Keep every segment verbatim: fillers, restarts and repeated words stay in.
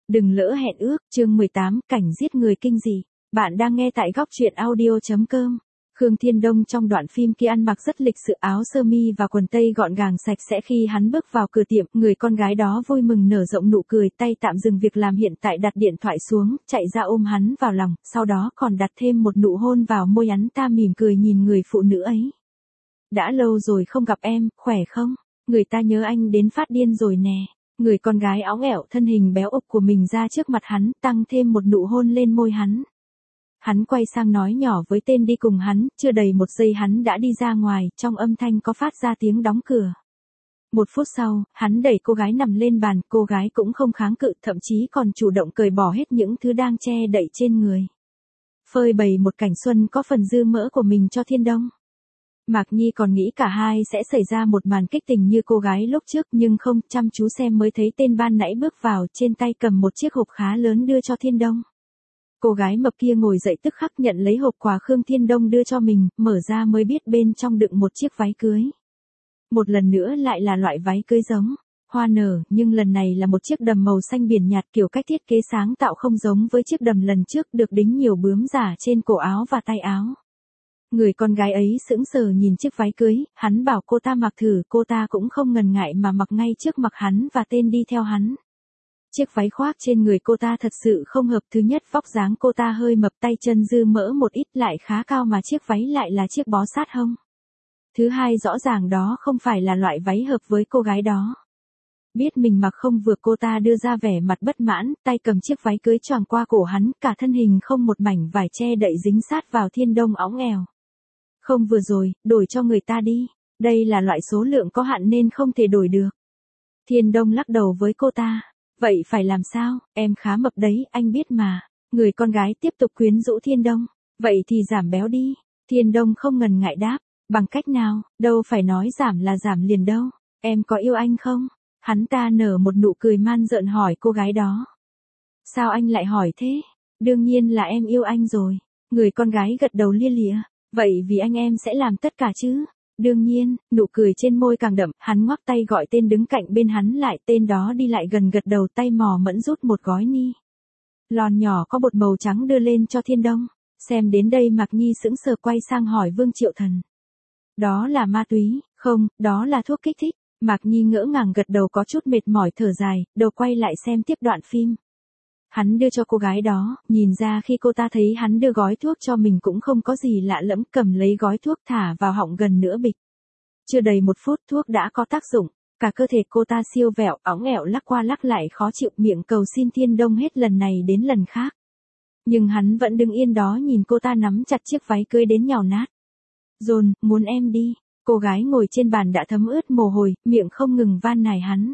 Đừng lỡ hẹn ước, chương mười tám, cảnh giết người kinh dị. Bạn đang nghe tại góc truyện audio.com. Khương Thiên Đông trong đoạn phim kia ăn mặc rất lịch sự, áo sơ mi và quần tây gọn gàng sạch sẽ. Khi hắn bước vào cửa tiệm, người con gái đó vui mừng nở rộng nụ cười, tay tạm dừng việc làm hiện tại đặt điện thoại xuống, chạy ra ôm hắn vào lòng, sau đó còn đặt thêm một nụ hôn vào môi hắn ta, mỉm cười nhìn người phụ nữ ấy. Đã lâu rồi không gặp em, khỏe không? Người ta nhớ anh đến phát điên rồi nè. Người con gái óng ẻo thân hình béo ục của mình ra trước mặt hắn, tăng thêm một nụ hôn lên môi hắn. Hắn quay sang nói nhỏ với tên đi cùng hắn, chưa đầy một giây hắn đã đi ra ngoài, trong âm thanh có phát ra tiếng đóng cửa. Một phút sau, hắn đẩy cô gái nằm lên bàn, cô gái cũng không kháng cự, thậm chí còn chủ động cởi bỏ hết những thứ đang che đậy trên người. Phơi bày một cảnh xuân có phần dư mỡ của mình cho Thiên Đông. Mạc Nhi còn nghĩ cả hai sẽ xảy ra một màn kích tình như cô gái lúc trước, nhưng không, chăm chú xem mới thấy tên ban nãy bước vào, trên tay cầm một chiếc hộp khá lớn đưa cho Thiên Đông. Cô gái mập kia ngồi dậy tức khắc nhận lấy hộp quà Khương Thiên Đông đưa cho mình, mở ra mới biết bên trong đựng một chiếc váy cưới. Một lần nữa lại là loại váy cưới giống hoa nở, nhưng lần này là một chiếc đầm màu xanh biển nhạt, kiểu cách thiết kế sáng tạo không giống với chiếc đầm lần trước, được đính nhiều bướm giả trên cổ áo và tay áo. Người con gái ấy sững sờ nhìn chiếc váy cưới, hắn bảo cô ta mặc thử, cô ta cũng không ngần ngại mà mặc ngay trước mặt hắn và tên đi theo hắn. Chiếc váy khoác trên người cô ta thật sự không hợp, thứ nhất vóc dáng cô ta hơi mập, tay chân dư mỡ một ít, lại khá cao mà chiếc váy lại là chiếc bó sát hông. Thứ hai rõ ràng đó không phải là loại váy hợp với cô gái đó. Biết mình mặc không vừa, cô ta đưa ra vẻ mặt bất mãn, tay cầm chiếc váy cưới choàng qua cổ hắn, cả thân hình không một mảnh vải che đậy dính sát vào Thiên Đông óng ẻo. Không vừa rồi, đổi cho người ta đi, đây là loại số lượng có hạn nên không thể đổi được. Thiên Đông lắc đầu với cô ta, vậy phải làm sao, em khá mập đấy, anh biết mà. Người con gái tiếp tục quyến rũ Thiên Đông, vậy thì giảm béo đi. Thiên Đông không ngần ngại đáp, bằng cách nào, đâu phải nói giảm là giảm liền đâu, em có yêu anh không? Hắn ta nở một nụ cười man rợn hỏi cô gái đó. Sao anh lại hỏi thế? Đương nhiên là em yêu anh rồi. Người con gái gật đầu lia lịa. Vậy vì anh em sẽ làm tất cả chứ? Đương nhiên, nụ cười trên môi càng đậm, hắn ngoắc tay gọi tên đứng cạnh bên hắn lại, tên đó đi lại gần gật đầu, tay mò mẫn rút một gói ni lon nhỏ có bột màu trắng đưa lên cho Thiên Đông. Xem đến đây Mạc Nhi sững sờ quay sang hỏi Vương Triệu Thần. Đó là ma túy, không, đó là thuốc kích thích. Mạc Nhi ngỡ ngàng gật đầu, có chút mệt mỏi thở dài, đầu quay lại xem tiếp đoạn phim. Hắn đưa cho cô gái đó, nhìn ra khi cô ta thấy hắn đưa gói thuốc cho mình cũng không có gì lạ lẫm, cầm lấy gói thuốc thả vào họng gần nửa bịch. Chưa đầy một phút thuốc đã có tác dụng, cả cơ thể cô ta siêu vẹo, óng ẻo lắc qua lắc lại khó chịu, miệng cầu xin Thiên Đông hết lần này đến lần khác. Nhưng hắn vẫn đứng yên đó nhìn cô ta nắm chặt chiếc váy cưới đến nhào nát. Dồn, muốn em đi. Cô gái ngồi trên bàn đã thấm ướt mồ hôi, miệng không ngừng van nài hắn.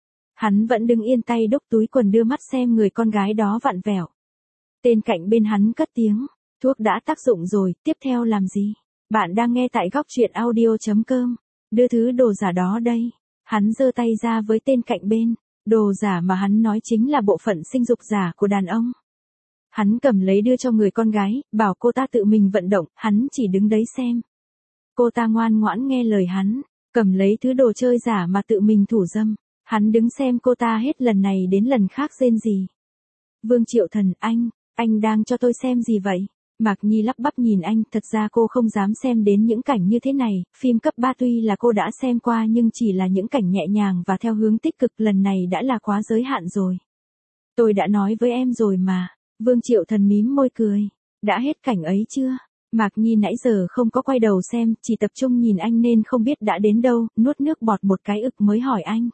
Hắn vẫn đứng yên, tay đúc túi quần đưa mắt xem người con gái đó vặn vẹo. Tên cạnh bên hắn cất tiếng, thuốc đã tác dụng rồi, tiếp theo làm gì? Bạn đang nghe tại góc truyện audio.com. Đưa thứ đồ giả đó đây. Hắn giơ tay ra với tên cạnh bên. Đồ giả mà hắn nói chính là bộ phận sinh dục giả của đàn ông. Hắn cầm lấy đưa cho người con gái, bảo cô ta tự mình vận động, hắn chỉ đứng đấy xem. Cô ta ngoan ngoãn nghe lời hắn, cầm lấy thứ đồ chơi giả mà tự mình thủ dâm. Hắn đứng xem cô ta hết lần này đến lần khác rên rỉ. Vương Triệu Thần, anh, anh đang cho tôi xem gì vậy? Mạc Nhi lắp bắp nhìn anh, thật ra cô không dám xem đến những cảnh như thế này, phim cấp ba tuy là cô đã xem qua nhưng chỉ là những cảnh nhẹ nhàng và theo hướng tích cực, lần này đã là quá giới hạn rồi. Tôi đã nói với em rồi mà. Vương Triệu Thần mím môi cười. Đã hết cảnh ấy chưa? Mạc Nhi nãy giờ không có quay đầu xem, chỉ tập trung nhìn anh nên không biết đã đến đâu, nuốt nước bọt một cái ực mới hỏi anh.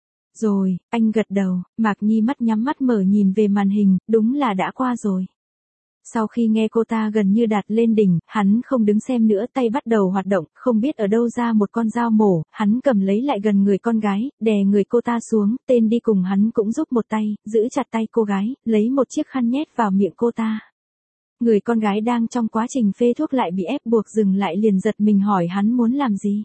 Rồi, anh gật đầu, Mạc Nhi mắt nhắm mắt mở nhìn về màn hình, đúng là đã qua rồi. Sau khi nghe cô ta gần như đạt lên đỉnh, hắn không đứng xem nữa, tay bắt đầu hoạt động, không biết ở đâu ra một con dao mổ, hắn cầm lấy lại gần người con gái, đè người cô ta xuống, tên đi cùng hắn cũng giúp một tay, giữ chặt tay cô gái, lấy một chiếc khăn nhét vào miệng cô ta. Người con gái đang trong quá trình phê thuốc lại bị ép buộc dừng lại, liền giật mình hỏi hắn muốn làm gì.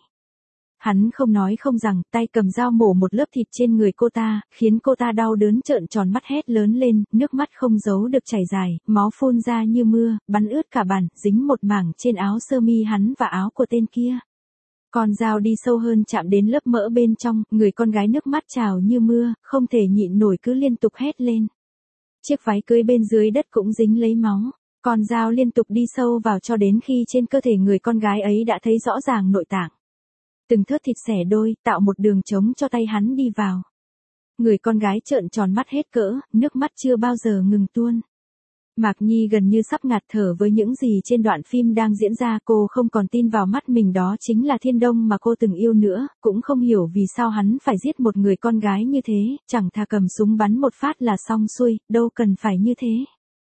Hắn không nói không rằng, tay cầm dao mổ một lớp thịt trên người cô ta, khiến cô ta đau đớn trợn tròn mắt hét lớn lên, nước mắt không giấu được chảy dài, máu phun ra như mưa, bắn ướt cả bàn, dính một mảng trên áo sơ mi hắn và áo của tên kia. Con dao đi sâu hơn chạm đến lớp mỡ bên trong, người con gái nước mắt trào như mưa, không thể nhịn nổi cứ liên tục hét lên. Chiếc váy cưới bên dưới đất cũng dính lấy máu. Con dao liên tục đi sâu vào cho đến khi trên cơ thể người con gái ấy đã thấy rõ ràng nội tạng. Từng thớt thịt xẻ đôi, tạo một đường trống cho tay hắn đi vào. Người con gái trợn tròn mắt hết cỡ, nước mắt chưa bao giờ ngừng tuôn. Mạc Nhi gần như sắp ngạt thở với những gì trên đoạn phim đang diễn ra, cô không còn tin vào mắt mình đó chính là Thiên Đông mà cô từng yêu nữa, cũng không hiểu vì sao hắn phải giết một người con gái như thế, chẳng thà cầm súng bắn một phát là xong xuôi, đâu cần phải như thế.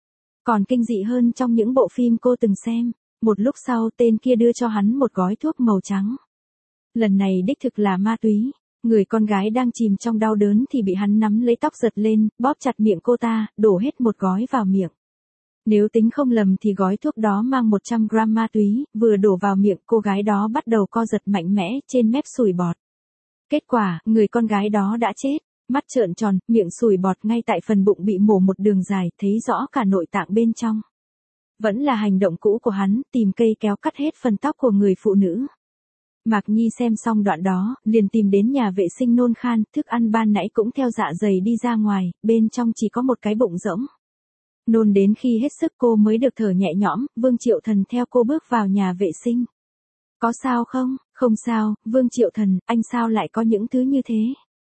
Còn kinh dị hơn trong những bộ phim cô từng xem, một lúc sau tên kia đưa cho hắn một gói thuốc màu trắng. Lần này đích thực là ma túy. Người con gái đang chìm trong đau đớn thì bị hắn nắm lấy tóc giật lên, bóp chặt miệng cô ta, đổ hết một gói vào miệng. Nếu tính không lầm thì gói thuốc đó mang một trăm gram ma túy, vừa đổ vào miệng cô gái đó bắt đầu co giật mạnh mẽ, trên mép sùi bọt. Kết quả, người con gái đó đã chết, mắt trợn tròn, miệng sùi bọt ngay tại phần bụng bị mổ một đường dài, thấy rõ cả nội tạng bên trong. Vẫn là hành động cũ của hắn, tìm cây kéo cắt hết phần tóc của người phụ nữ. Mạc Nhi xem xong đoạn đó, liền tìm đến nhà vệ sinh nôn khan, thức ăn ban nãy cũng theo dạ dày đi ra ngoài, bên trong chỉ có một cái bụng rỗng. Nôn đến khi hết sức cô mới được thở nhẹ nhõm, Vương Triệu Thần theo cô bước vào nhà vệ sinh. Có sao không? Không sao, Vương Triệu Thần, anh sao lại có những thứ như thế?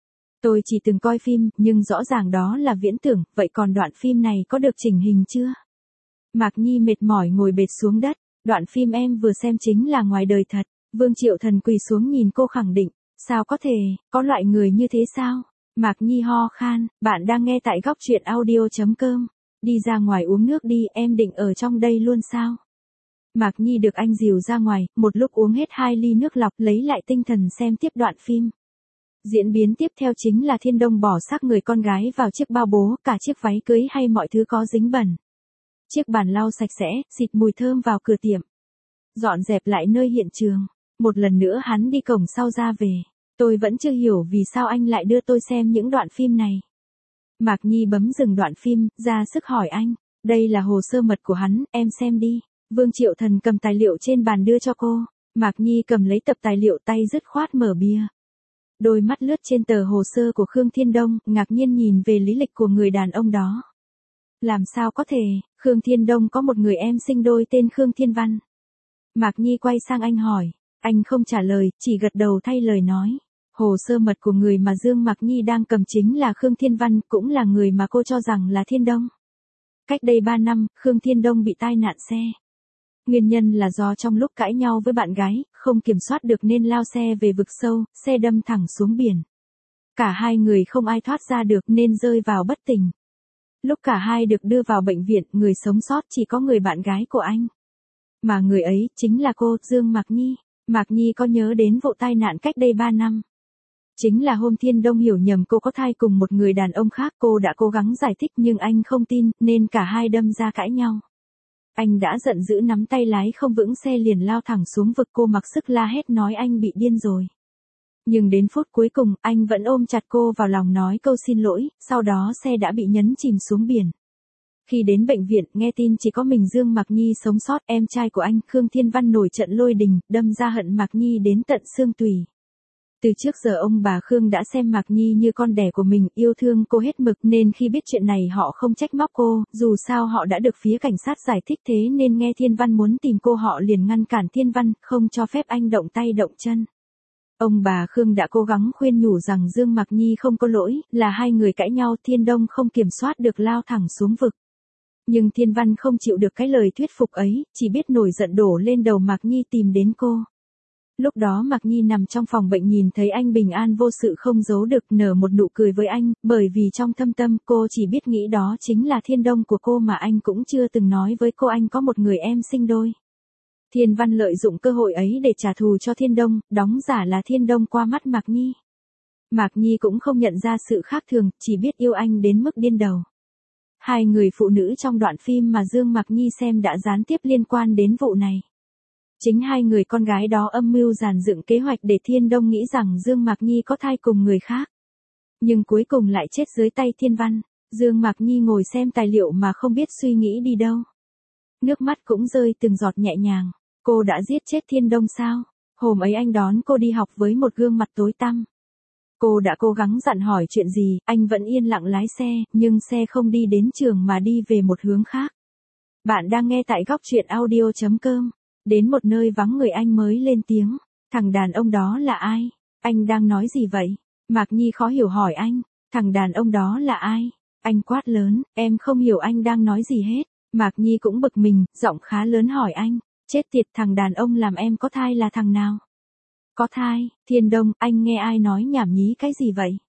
Tôi chỉ từng coi phim, nhưng rõ ràng đó là viễn tưởng, vậy còn đoạn phim này có được chỉnh hình chưa? Mạc Nhi mệt mỏi ngồi bệt xuống đất, đoạn phim em vừa xem chính là ngoài đời thật. Vương Triệu Thần quỳ xuống nhìn cô khẳng định, sao có thể, có loại người như thế sao? Mạc Nhi ho khan, bạn đang nghe tại góc truyện audio.com. Đi ra ngoài uống nước đi, em định ở trong đây luôn sao? Mạc Nhi được anh dìu ra ngoài, một lúc uống hết hai ly nước lọc lấy lại tinh thần xem tiếp đoạn phim. Diễn biến tiếp theo chính là Thiên Đông bỏ xác người con gái vào chiếc bao bố, cả chiếc váy cưới hay mọi thứ có dính bẩn. Chiếc bàn lau sạch sẽ, xịt mùi thơm vào cửa tiệm. Dọn dẹp lại nơi hiện trường. Một lần nữa hắn đi cổng sau ra về. Tôi vẫn chưa hiểu vì sao anh lại đưa tôi xem những đoạn phim này. Mạc Nhi bấm dừng đoạn phim, ra sức hỏi anh. Đây là hồ sơ mật của hắn, em xem đi. Vương Triệu Thần cầm tài liệu trên bàn đưa cho cô. Mạc Nhi cầm lấy tập tài liệu, tay dứt khoát mở bìa. Đôi mắt lướt trên tờ hồ sơ của Khương Thiên Đông, ngạc nhiên nhìn về lý lịch của người đàn ông đó. Làm sao có thể, Khương Thiên Đông có một người em sinh đôi tên Khương Thiên Văn. Mạc Nhi quay sang anh hỏi. Anh không trả lời, chỉ gật đầu thay lời nói. Hồ sơ mật của người mà Dương Mạc Nhi đang cầm chính là Khương Thiên Văn, cũng là người mà cô cho rằng là Thiên Đông. Cách đây ba năm, Khương Thiên Đông bị tai nạn xe. Nguyên nhân là do trong lúc cãi nhau với bạn gái, không kiểm soát được nên lao xe về vực sâu, xe đâm thẳng xuống biển. Cả hai người không ai thoát ra được nên rơi vào bất tỉnh. Lúc cả hai được đưa vào bệnh viện, người sống sót chỉ có người bạn gái của anh. Mà người ấy, chính là cô, Dương Mạc Nhi. Mạc Nhi có nhớ đến vụ tai nạn cách đây ba năm. Chính là hôm Thiên Đông hiểu nhầm cô có thai cùng một người đàn ông khác, cô đã cố gắng giải thích nhưng anh không tin, nên cả hai đâm ra cãi nhau. Anh đã giận dữ nắm tay lái không vững, xe liền lao thẳng xuống vực, cô mặc sức la hét nói anh bị điên rồi. Nhưng đến phút cuối cùng, anh vẫn ôm chặt cô vào lòng nói câu xin lỗi, sau đó xe đã bị nhấn chìm xuống biển. Khi đến bệnh viện, nghe tin chỉ có mình Dương Mạc Nhi sống sót, em trai của anh, Khương Thiên Văn nổi trận lôi đình, đâm ra hận Mạc Nhi đến tận xương tủy. Từ trước giờ ông bà Khương đã xem Mạc Nhi như con đẻ của mình, yêu thương cô hết mực, nên khi biết chuyện này họ không trách móc cô, dù sao họ đã được phía cảnh sát giải thích, thế nên nghe Thiên Văn muốn tìm cô họ liền ngăn cản Thiên Văn, không cho phép anh động tay động chân. Ông bà Khương đã cố gắng khuyên nhủ rằng Dương Mạc Nhi không có lỗi, là hai người cãi nhau, Thiên Đông không kiểm soát được lao thẳng xuống vực. Nhưng Thiên Văn không chịu được cái lời thuyết phục ấy, chỉ biết nổi giận đổ lên đầu Mạc Nhi tìm đến cô. Lúc đó Mạc Nhi nằm trong phòng bệnh nhìn thấy anh bình an vô sự không giấu được, nở một nụ cười với anh, bởi vì trong thâm tâm cô chỉ biết nghĩ đó chính là Thiên Đông của cô mà anh cũng chưa từng nói với cô anh có một người em sinh đôi. Thiên Văn lợi dụng cơ hội ấy để trả thù cho Thiên Đông, đóng giả là Thiên Đông qua mắt Mạc Nhi. Mạc Nhi cũng không nhận ra sự khác thường, chỉ biết yêu anh đến mức điên đầu. Hai người phụ nữ trong đoạn phim mà Dương Mạc Nhi xem đã gián tiếp liên quan đến vụ này. Chính hai người con gái đó âm mưu dàn dựng kế hoạch để Thiên Đông nghĩ rằng Dương Mạc Nhi có thai cùng người khác. Nhưng cuối cùng lại chết dưới tay Thiên Văn. Dương Mạc Nhi ngồi xem tài liệu mà không biết suy nghĩ đi đâu. Nước mắt cũng rơi từng giọt nhẹ nhàng. Cô đã giết chết Thiên Đông sao? Hôm ấy anh đón cô đi học với một gương mặt tối tăm. Cô đã cố gắng dặn hỏi chuyện gì, anh vẫn yên lặng lái xe, nhưng xe không đi đến trường mà đi về một hướng khác. Bạn đang nghe tại góc chuyện audio chấm com. Đến một nơi vắng người anh mới lên tiếng. Thằng đàn ông đó là ai? Anh đang nói gì vậy? Mạc Nhi khó hiểu hỏi anh. Thằng đàn ông đó là ai? Anh quát lớn, em không hiểu anh đang nói gì hết. Mạc Nhi cũng bực mình, giọng khá lớn hỏi anh. Chết tiệt, thằng đàn ông làm em có thai là thằng nào? Có thai? Thiên Đông, anh nghe ai nói nhảm nhí cái gì vậy?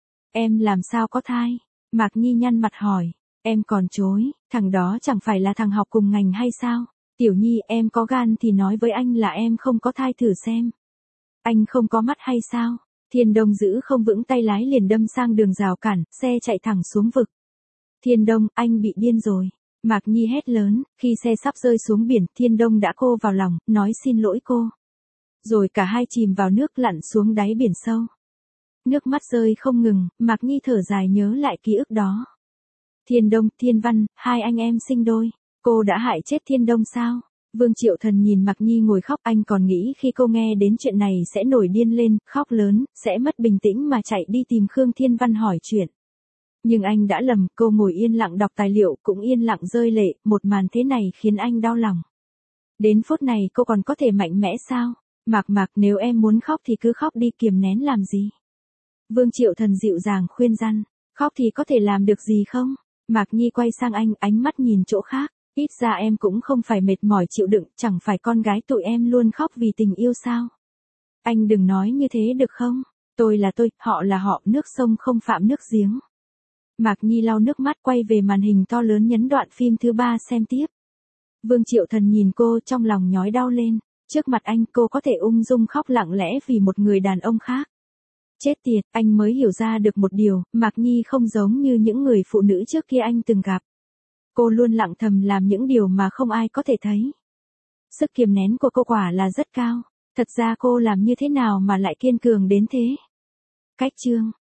Em làm sao có thai? Mạc Nhi nhăn mặt hỏi. Em còn chối, thằng đó chẳng phải là thằng học cùng ngành hay sao? Tiểu Nhi, em có gan thì nói với anh là em không có thai thử xem. Anh không có mắt hay sao? Thiên Đông giữ không vững tay lái liền đâm sang đường rào cản, xe chạy thẳng xuống vực. Thiên Đông, anh bị điên rồi. Mạc Nhi hét lớn, khi xe sắp rơi xuống biển, Thiên Đông đã cô vào lòng, nói xin lỗi cô. Rồi cả hai chìm vào nước lặn xuống đáy biển sâu. Nước mắt rơi không ngừng, Mạc Nhi thở dài nhớ lại ký ức đó. Thiên Đông, Thiên Văn, hai anh em sinh đôi. Cô đã hại chết Thiên Đông sao? Vương Triệu Thần nhìn Mạc Nhi ngồi khóc, anh còn nghĩ khi cô nghe đến chuyện này sẽ nổi điên lên, khóc lớn, sẽ mất bình tĩnh mà chạy đi tìm Khương Thiên Văn hỏi chuyện. Nhưng anh đã lầm, cô ngồi yên lặng đọc tài liệu cũng yên lặng rơi lệ, một màn thế này khiến anh đau lòng. Đến phút này cô còn có thể mạnh mẽ sao? Mạc Mạc, nếu em muốn khóc thì cứ khóc đi, kiềm nén làm gì? Vương Triệu Thần dịu dàng khuyên răn, khóc thì có thể làm được gì không? Mạc Nhi quay sang anh, ánh mắt nhìn chỗ khác. Ít ra em cũng không phải mệt mỏi chịu đựng, chẳng phải con gái tụi em luôn khóc vì tình yêu sao? Anh đừng nói như thế được không? Tôi là tôi, họ là họ, nước sông không phạm nước giếng. Mạc Nhi lau nước mắt quay về màn hình to lớn nhấn đoạn phim thứ ba xem tiếp. Vương Triệu Thần nhìn cô trong lòng nhói đau lên. Trước mặt anh cô có thể ung dung khóc lặng lẽ vì một người đàn ông khác. Chết tiệt, anh mới hiểu ra được một điều, Mạc Nhi không giống như những người phụ nữ trước kia anh từng gặp. Cô luôn lặng thầm làm những điều mà không ai có thể thấy. Sức kiềm nén của cô quả là rất cao. Thật ra cô làm như thế nào mà lại kiên cường đến thế? Cách chương